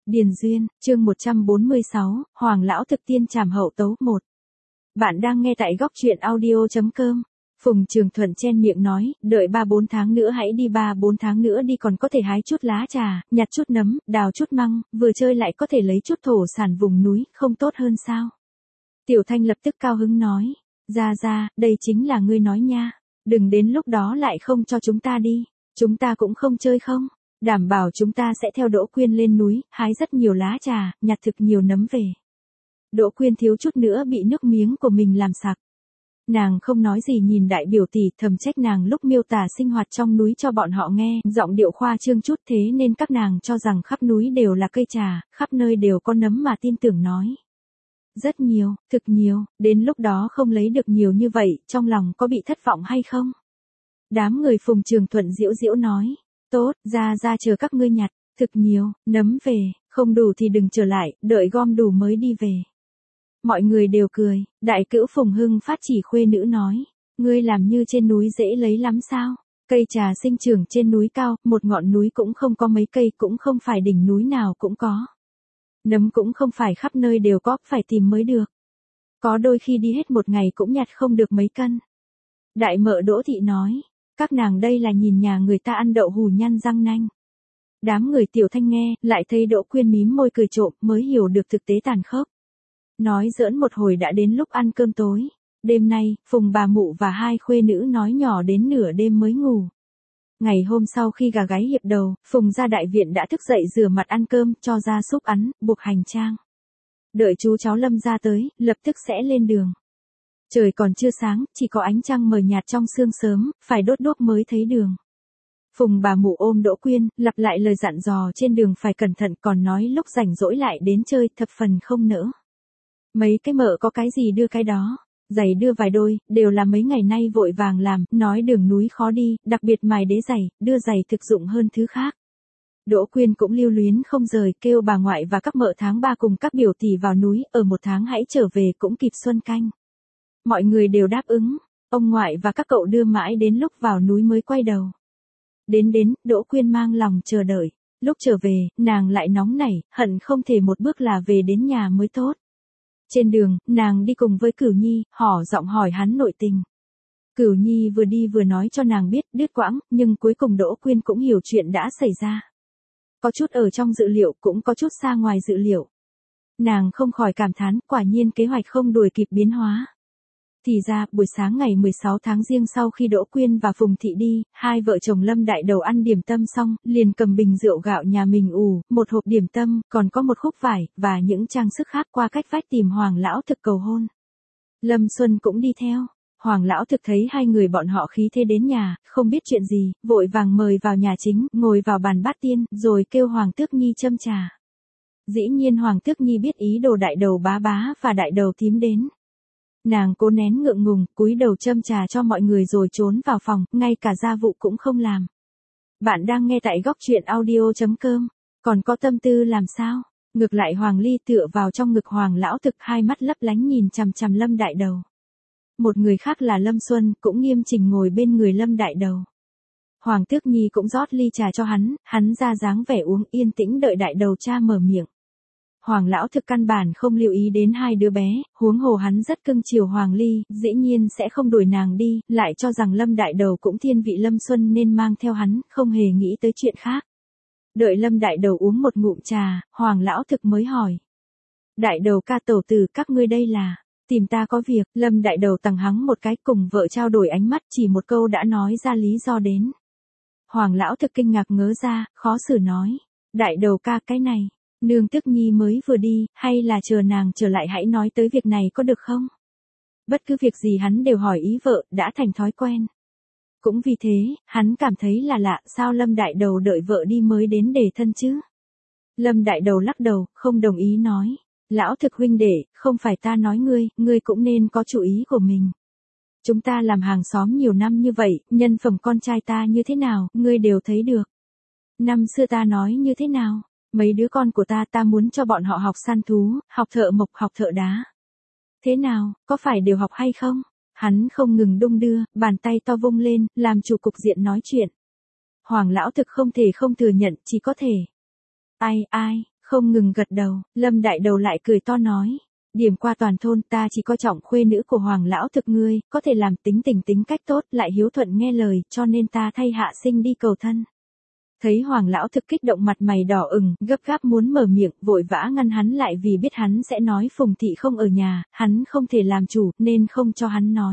Điền Duyên, chương 146, Hoàng lão thực tiên trảm hậu tấu 1. Bạn đang nghe tại góc truyện audio.com. Phùng Trường Thuận chen miệng nói, đợi 3-4 tháng nữa hãy đi 3-4 tháng nữa đi, còn có thể hái chút lá trà, nhặt chút nấm, đào chút măng, vừa chơi lại có thể lấy chút thổ sản vùng núi, không tốt hơn sao? Tiểu Thanh lập tức cao hứng nói, ra, đây chính là ngươi nói nha, đừng đến lúc đó lại không cho chúng ta đi, chúng ta cũng không chơi không? Đảm bảo chúng ta sẽ theo Đỗ Quyên lên núi, hái rất nhiều lá trà, nhặt thực nhiều nấm về. Đỗ Quyên thiếu chút nữa bị nước miếng của mình làm sặc. Nàng không nói gì nhìn đại biểu tỷ, thầm trách nàng lúc miêu tả sinh hoạt trong núi cho bọn họ nghe, giọng điệu khoa trương chút, thế nên các nàng cho rằng khắp núi đều là cây trà, khắp nơi đều có nấm mà tin tưởng nói. Rất nhiều, thực nhiều, đến lúc đó không lấy được nhiều như vậy, trong lòng có bị thất vọng hay không? Đám người Phùng Trường Thuận giễu giễu nói. Tốt, ra chờ các ngươi nhặt, thực nhiều, nấm về, không đủ thì đừng trở lại, đợi gom đủ mới đi về. Mọi người đều cười, đại cữu Phùng Hưng Phát chỉ khuê nữ nói, ngươi làm như trên núi dễ lấy lắm sao? Cây trà sinh trưởng trên núi cao, một ngọn núi cũng không có mấy cây, cũng không phải đỉnh núi nào cũng có. Nấm cũng không phải khắp nơi đều có, phải tìm mới được. Có đôi khi đi hết một ngày cũng nhặt không được mấy cân. Đại mợ Đỗ Thị nói. Các nàng đây là nhìn nhà người ta ăn đậu hù nhăn răng nanh. Đám người Tiểu Thanh nghe, lại thấy Đỗ Quyên mím môi cười trộm, mới hiểu được thực tế tàn khốc. Nói giỡn một hồi đã đến lúc ăn cơm tối. Đêm nay, Phùng bà mụ và hai khuê nữ nói nhỏ đến nửa đêm mới ngủ. Ngày hôm sau khi gà gáy hiệp đầu, Phùng ra đại viện đã thức dậy rửa mặt ăn cơm, cho gia súc ăn, buộc hành trang. Đợi chú cháu Lâm ra tới, lập tức sẽ lên đường. Trời còn chưa sáng, chỉ có ánh trăng mờ nhạt trong sương sớm, phải đốt đuốc mới thấy đường. Phùng bà mụ ôm Đỗ Quyên, lặp lại lời dặn dò trên đường phải cẩn thận, còn nói lúc rảnh rỗi lại đến chơi, thập phần không nỡ. Mấy cái mợ có cái gì đưa cái đó, giày đưa vài đôi, đều là mấy ngày nay vội vàng làm, nói đường núi khó đi, đặc biệt mài đế giày, đưa giày thực dụng hơn thứ khác. Đỗ Quyên cũng lưu luyến không rời, kêu bà ngoại và các mợ tháng 3 cùng các biểu tỷ vào núi, ở một tháng hãy trở về cũng kịp xuân canh. Mọi người đều đáp ứng, ông ngoại và các cậu đưa mãi đến lúc vào núi mới quay đầu. Đến, Đỗ Quyên mang lòng chờ đợi, lúc trở về, nàng lại nóng nảy, hận không thể một bước là về đến nhà mới tốt. Trên đường, nàng đi cùng với Cửu Nhi, hỏ giọng hỏi hắn nội tình. Cửu Nhi vừa đi vừa nói cho nàng biết, đứt quãng, nhưng cuối cùng Đỗ Quyên cũng hiểu chuyện đã xảy ra. Có chút ở trong dự liệu, cũng có chút xa ngoài dự liệu. Nàng không khỏi cảm thán, quả nhiên kế hoạch không đuổi kịp biến hóa. Thì ra, buổi sáng ngày 16 tháng Giêng sau khi Đỗ Quyên và Phùng Thị đi, hai vợ chồng Lâm đại đầu ăn điểm tâm xong, liền cầm bình rượu gạo nhà mình một hộp điểm tâm, còn có một khúc vải, và những trang sức khác qua cách vách tìm Hoàng lão thực cầu hôn. Lâm Xuân cũng đi theo. Hoàng lão thực thấy hai người bọn họ khí thế đến nhà, không biết chuyện gì, vội vàng mời vào nhà chính, ngồi vào bàn bát tiên, rồi kêu Hoàng Tước Nhi châm trà. Dĩ nhiên Hoàng Tước Nhi biết ý đồ đại đầu bá và đại đầu thím đến. Nàng cố nén ngượng ngùng, cúi đầu châm trà cho mọi người rồi trốn vào phòng, ngay cả gia vụ cũng không làm. Bạn đang nghe tại góc truyện audio.com, còn có tâm tư làm sao? Ngược lại Hoàng Ly tựa vào trong ngực Hoàng lão thực, hai mắt lấp lánh nhìn chằm chằm Lâm đại đầu. Một người khác là Lâm Xuân, cũng nghiêm chỉnh ngồi bên người Lâm đại đầu. Hoàng Tước Nhi cũng rót ly trà cho hắn ra dáng vẻ uống, yên tĩnh đợi đại đầu cha mở miệng. Hoàng lão thực căn bản không lưu ý đến hai đứa bé, huống hồ hắn rất cưng chiều Hoàng Ly, dĩ nhiên sẽ không đuổi nàng đi, lại cho rằng Lâm đại đầu cũng thiên vị Lâm Xuân nên mang theo hắn, không hề nghĩ tới chuyện khác. Đợi Lâm đại đầu uống một ngụm trà, Hoàng lão thực mới hỏi. Đại đầu ca tổ tử, các ngươi đây là, tìm ta có việc. Lâm đại đầu tằng hắng một cái, cùng vợ trao đổi ánh mắt, chỉ một câu đã nói ra lý do đến. Hoàng lão thực kinh ngạc ngớ ra, khó xử nói. Đại đầu ca, cái này, nương Tước Nhi mới vừa đi, hay là chờ nàng trở lại hãy nói tới việc này có được không? Bất cứ việc gì hắn đều hỏi ý vợ, đã thành thói quen. Cũng vì thế, hắn cảm thấy là lạ, sao Lâm đại đầu đợi vợ đi mới đến để thân chứ? Lâm đại đầu lắc đầu, không đồng ý nói. Lão thực huynh đệ, không phải ta nói ngươi cũng nên có chủ ý của mình. Chúng ta làm hàng xóm nhiều năm như vậy, nhân phẩm con trai ta như thế nào, ngươi đều thấy được. Năm xưa ta nói như thế nào? Mấy đứa con của ta muốn cho bọn họ học săn thú, học thợ mộc, học thợ đá. Thế nào, có phải đều học hay không? Hắn không ngừng đung đưa, bàn tay to vung lên, làm chủ cục diện nói chuyện. Hoàng lão thực không thể không thừa nhận, chỉ có thể. Ai, không ngừng gật đầu, Lâm Đại Đầu lại cười to nói. Điểm qua toàn thôn ta chỉ coi trọng khuê nữ của Hoàng lão thực ngươi, có thể làm tính tình tính cách tốt lại hiếu thuận nghe lời, cho nên ta thay Hạ Sinh đi cầu thân. Thấy Hoàng lão thực kích động mặt mày đỏ ửng, gấp gáp muốn mở miệng, vội vã ngăn hắn lại vì biết hắn sẽ nói Phùng thị không ở nhà, hắn không thể làm chủ, nên không cho hắn nói.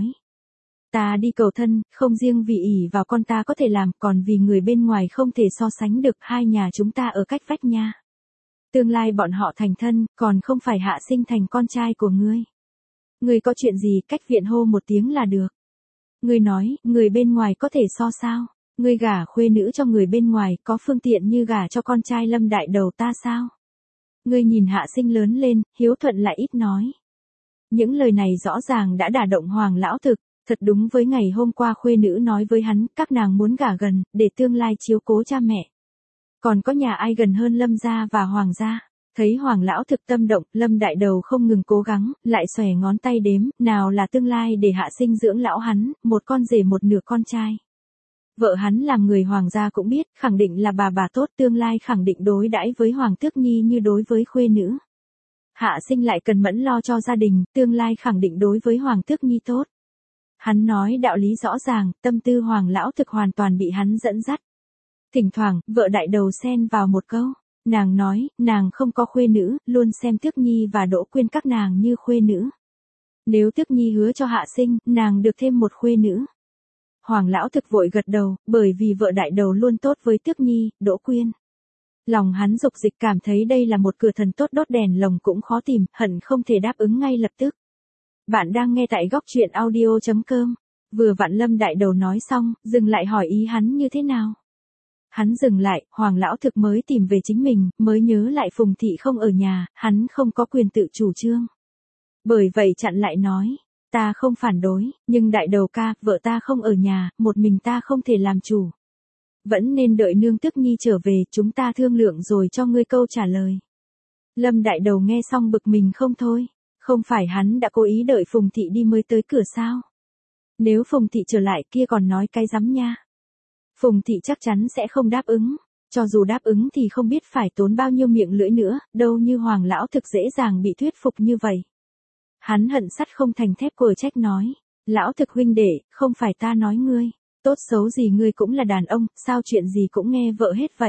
Ta đi cầu thân, không riêng vì ỷ vào con ta có thể làm, còn vì người bên ngoài không thể so sánh được, hai nhà chúng ta ở cách vách nha. Tương lai bọn họ thành thân, còn không phải Hạ Sinh thành con trai của ngươi. Ngươi có chuyện gì cách viện hô một tiếng là được. Ngươi nói, người bên ngoài có thể so sao? Ngươi gả khuê nữ cho người bên ngoài có phương tiện như gả cho con trai Lâm Đại Đầu ta sao? Ngươi nhìn Hạ Sinh lớn lên, hiếu thuận lại ít nói. Những lời này rõ ràng đã đả động Hoàng lão thực, thật đúng với ngày hôm qua khuê nữ nói với hắn, các nàng muốn gả gần, để tương lai chiếu cố cha mẹ. Còn có nhà ai gần hơn Lâm gia và Hoàng gia? Thấy Hoàng lão thực tâm động, Lâm Đại Đầu không ngừng cố gắng, lại xòe ngón tay đếm, nào là tương lai để Hạ Sinh dưỡng lão hắn, một con rể một nửa con trai. Vợ hắn làm người Hoàng gia cũng biết, khẳng định là bà tốt, tương lai khẳng định đối đãi với Hoàng Tước Nhi như đối với khuê nữ. Hạ Sinh lại cần mẫn lo cho gia đình, tương lai khẳng định đối với Hoàng Tước Nhi tốt. Hắn nói đạo lý rõ ràng, tâm tư Hoàng lão thực hoàn toàn bị hắn dẫn dắt. Thỉnh thoảng, vợ Đại Đầu xen vào một câu. Nàng nói, nàng không có khuê nữ, luôn xem Tước Nhi và Đỗ Quyên các nàng như khuê nữ. Nếu Tước Nhi hứa cho Hạ Sinh, nàng được thêm một khuê nữ. Hoàng lão thực vội gật đầu, bởi vì vợ Đại Đầu luôn tốt với Tước Nhi, Đỗ Quyên. Lòng hắn dục dịch cảm thấy đây là một cửa thần tốt, đốt đèn lồng cũng khó tìm, hận không thể đáp ứng ngay lập tức. Bạn đang nghe tại góc truyện audio.com. Vừa vặn Lâm Đại Đầu nói xong, dừng lại hỏi ý hắn như thế nào. Hắn dừng lại, Hoàng lão thực mới tìm về chính mình, mới nhớ lại Phùng thị không ở nhà, hắn không có quyền tự chủ trương. Bởi vậy chặn lại nói, ta không phản đối, nhưng Đại Đầu ca, vợ ta không ở nhà, một mình ta không thể làm chủ. Vẫn nên đợi nương Tước Nhi trở về, chúng ta thương lượng rồi cho ngươi câu trả lời. Lâm Đại Đầu nghe xong bực mình không thôi, không phải hắn đã cố ý đợi Phùng thị đi mới tới cửa sao? Nếu Phùng thị trở lại kia còn nói cái rắm nha. Phùng thị chắc chắn sẽ không đáp ứng, cho dù đáp ứng thì không biết phải tốn bao nhiêu miệng lưỡi nữa, đâu như Hoàng lão thực dễ dàng bị thuyết phục như vậy. Hắn hận sắt không thành thép cờ trách nói, lão thực huynh đệ, không phải ta nói ngươi, tốt xấu gì ngươi cũng là đàn ông, sao chuyện gì cũng nghe vợ hết vậy.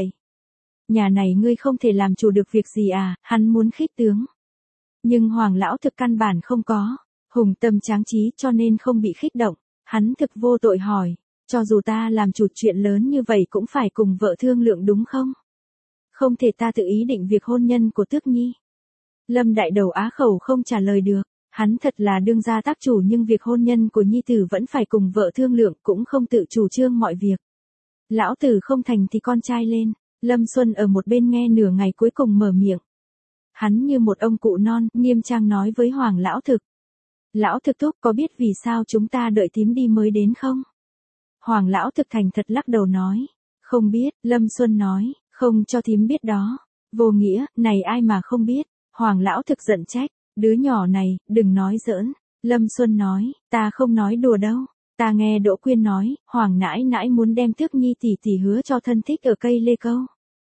Nhà này ngươi không thể làm chủ được việc gì à, hắn muốn khích tướng. Nhưng Hoàng lão thực căn bản không có, hùng tâm tráng trí cho nên không bị khích động, hắn thực vô tội hỏi. Cho dù ta làm chủ chuyện lớn như vậy cũng phải cùng vợ thương lượng đúng không? Không thể ta tự ý định việc hôn nhân của Tước Nhi. Lâm Đại Đầu á khẩu không trả lời được, hắn thật là đương gia tác chủ nhưng việc hôn nhân của Nhi tử vẫn phải cùng vợ thương lượng, cũng không tự chủ trương mọi việc. Lão tử không thành thì con trai lên, Lâm Xuân ở một bên nghe nửa ngày cuối cùng mở miệng. Hắn như một ông cụ non, nghiêm trang nói với Hoàng lão thực. Lão thực thúc có biết vì sao chúng ta đợi thím đi mới đến không? Hoàng lão thực thành thật lắc đầu nói. Không biết, Lâm Xuân nói, không cho thím biết đó. Vô nghĩa, này ai mà không biết. Hoàng lão thực giận trách, đứa nhỏ này, đừng nói giỡn. Lâm Xuân nói, ta không nói đùa đâu. Ta nghe Đỗ Quyên nói, Hoàng nãi nãi muốn đem Tước Nhi tỷ tỷ hứa cho thân thích ở cây lê câu.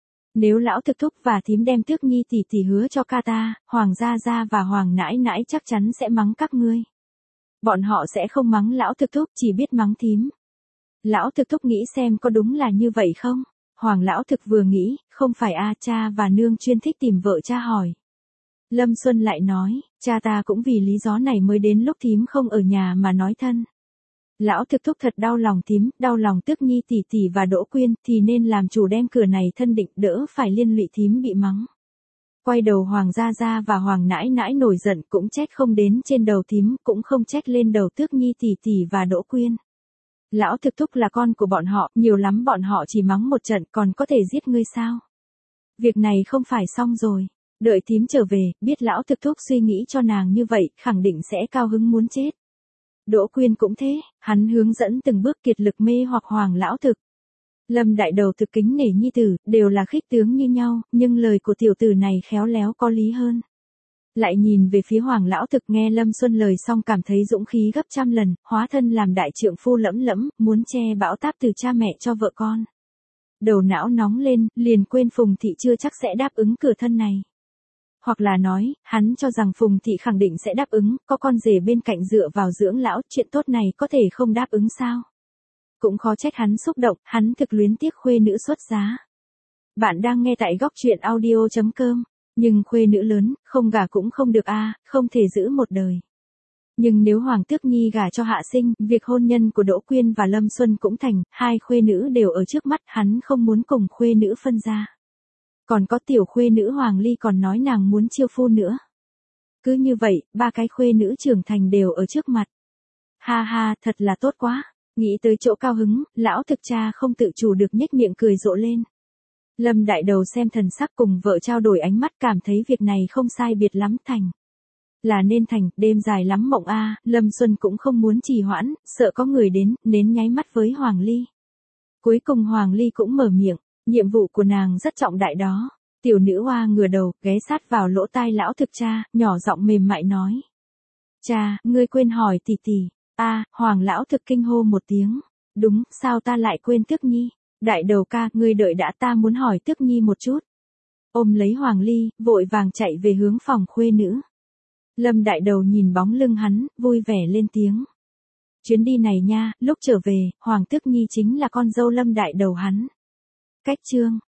Nếu lão thực thúc và thím đem Tước Nhi tỷ tỷ hứa cho ca ta, Hoàng gia gia và Hoàng nãi nãi chắc chắn sẽ mắng các ngươi. Bọn họ sẽ không mắng lão thực thúc, chỉ biết mắng thím. Lão thực thúc nghĩ xem có đúng là như vậy không? Hoàng lão thực vừa nghĩ, không phải cha và nương chuyên thích tìm vợ cha hỏi. Lâm Xuân lại nói, cha ta cũng vì lý do này mới đến lúc thím không ở nhà mà nói thân. Lão thực thúc thật đau lòng thím, đau lòng Tước Nhi tỷ tỷ và Đỗ Quyên, thì nên làm chủ đem cửa này thân định, đỡ phải liên lụy thím bị mắng. Quay đầu Hoàng gia gia và Hoàng nãi nãi nổi giận, cũng trách không đến trên đầu thím, cũng không trách lên đầu Tước Nhi tỷ tỷ và Đỗ Quyên. Lão thực thúc là con của bọn họ, nhiều lắm bọn họ chỉ mắng một trận còn có thể giết ngươi sao? Việc này không phải xong rồi. Đợi thím trở về, biết lão thực thúc suy nghĩ cho nàng như vậy, khẳng định sẽ cao hứng muốn chết. Đỗ Quyên cũng thế, hắn hướng dẫn từng bước kiệt lực mê hoặc Hoàng lão thực. Lâm Đại Đầu thực kính nể nhi tử, đều là khích tướng như nhau, nhưng lời của tiểu tử này khéo léo có lý hơn. Lại nhìn về phía Hoàng lão thực, nghe Lâm Xuân lời xong cảm thấy dũng khí gấp trăm lần, hóa thân làm đại trượng phu lẫm lẫm, muốn che bão táp từ cha mẹ cho vợ con. Đầu não nóng lên, liền quên Phùng thị chưa chắc sẽ đáp ứng cửa thân này. Hoặc là nói, hắn cho rằng Phùng Thị khẳng định sẽ đáp ứng, có con rể bên cạnh dựa vào dưỡng lão, chuyện tốt này có thể không đáp ứng sao? Cũng khó trách hắn xúc động, hắn thực luyến tiếc khuê nữ xuất giá. Bạn đang nghe tại góc truyện audio.com, nhưng khuê nữ lớn, không gả cũng không được không thể giữ một đời. Nhưng nếu Hoàng Tước Nhi gả cho Hạ Sinh, việc hôn nhân của Đỗ Quyên và Lâm Xuân cũng thành, hai khuê nữ đều ở trước mắt, hắn không muốn cùng khuê nữ phân ra. Còn có tiểu khuê nữ Hoàng Ly còn nói nàng muốn chiêu phu nữa. Cứ như vậy, ba cái khuê nữ trưởng thành đều ở trước mặt. Ha ha, thật là tốt quá. Nghĩ tới chỗ cao hứng, lão thực cha không tự chủ được nhếch miệng cười rộ lên. Lâm Đại Đầu xem thần sắc cùng vợ trao đổi ánh mắt, cảm thấy việc này không sai biệt lắm thành. Là nên thành, đêm dài lắm mộng Lâm Xuân cũng không muốn trì hoãn, sợ có người đến, nến nháy mắt với Hoàng Ly. Cuối cùng Hoàng Ly cũng mở miệng, nhiệm vụ của nàng rất trọng đại đó. Tiểu nữ hoa ngửa đầu, ghé sát vào lỗ tai lão thực cha, nhỏ giọng mềm mại nói. Cha, ngươi quên hỏi tỷ tỷ. Hoàng lão thực kinh hô một tiếng. Đúng, sao ta lại quên Tước Nhi? Đại Đầu ca, ngươi đợi đã, ta muốn hỏi Tước Nhi một chút. Ôm lấy Hoàng Ly, vội vàng chạy về hướng phòng khuê nữ. Lâm Đại Đầu nhìn bóng lưng hắn, vui vẻ lên tiếng. Chuyến đi này nha, lúc trở về, Hoàng Tước Nhi chính là con dâu Lâm Đại Đầu hắn. Cách chương.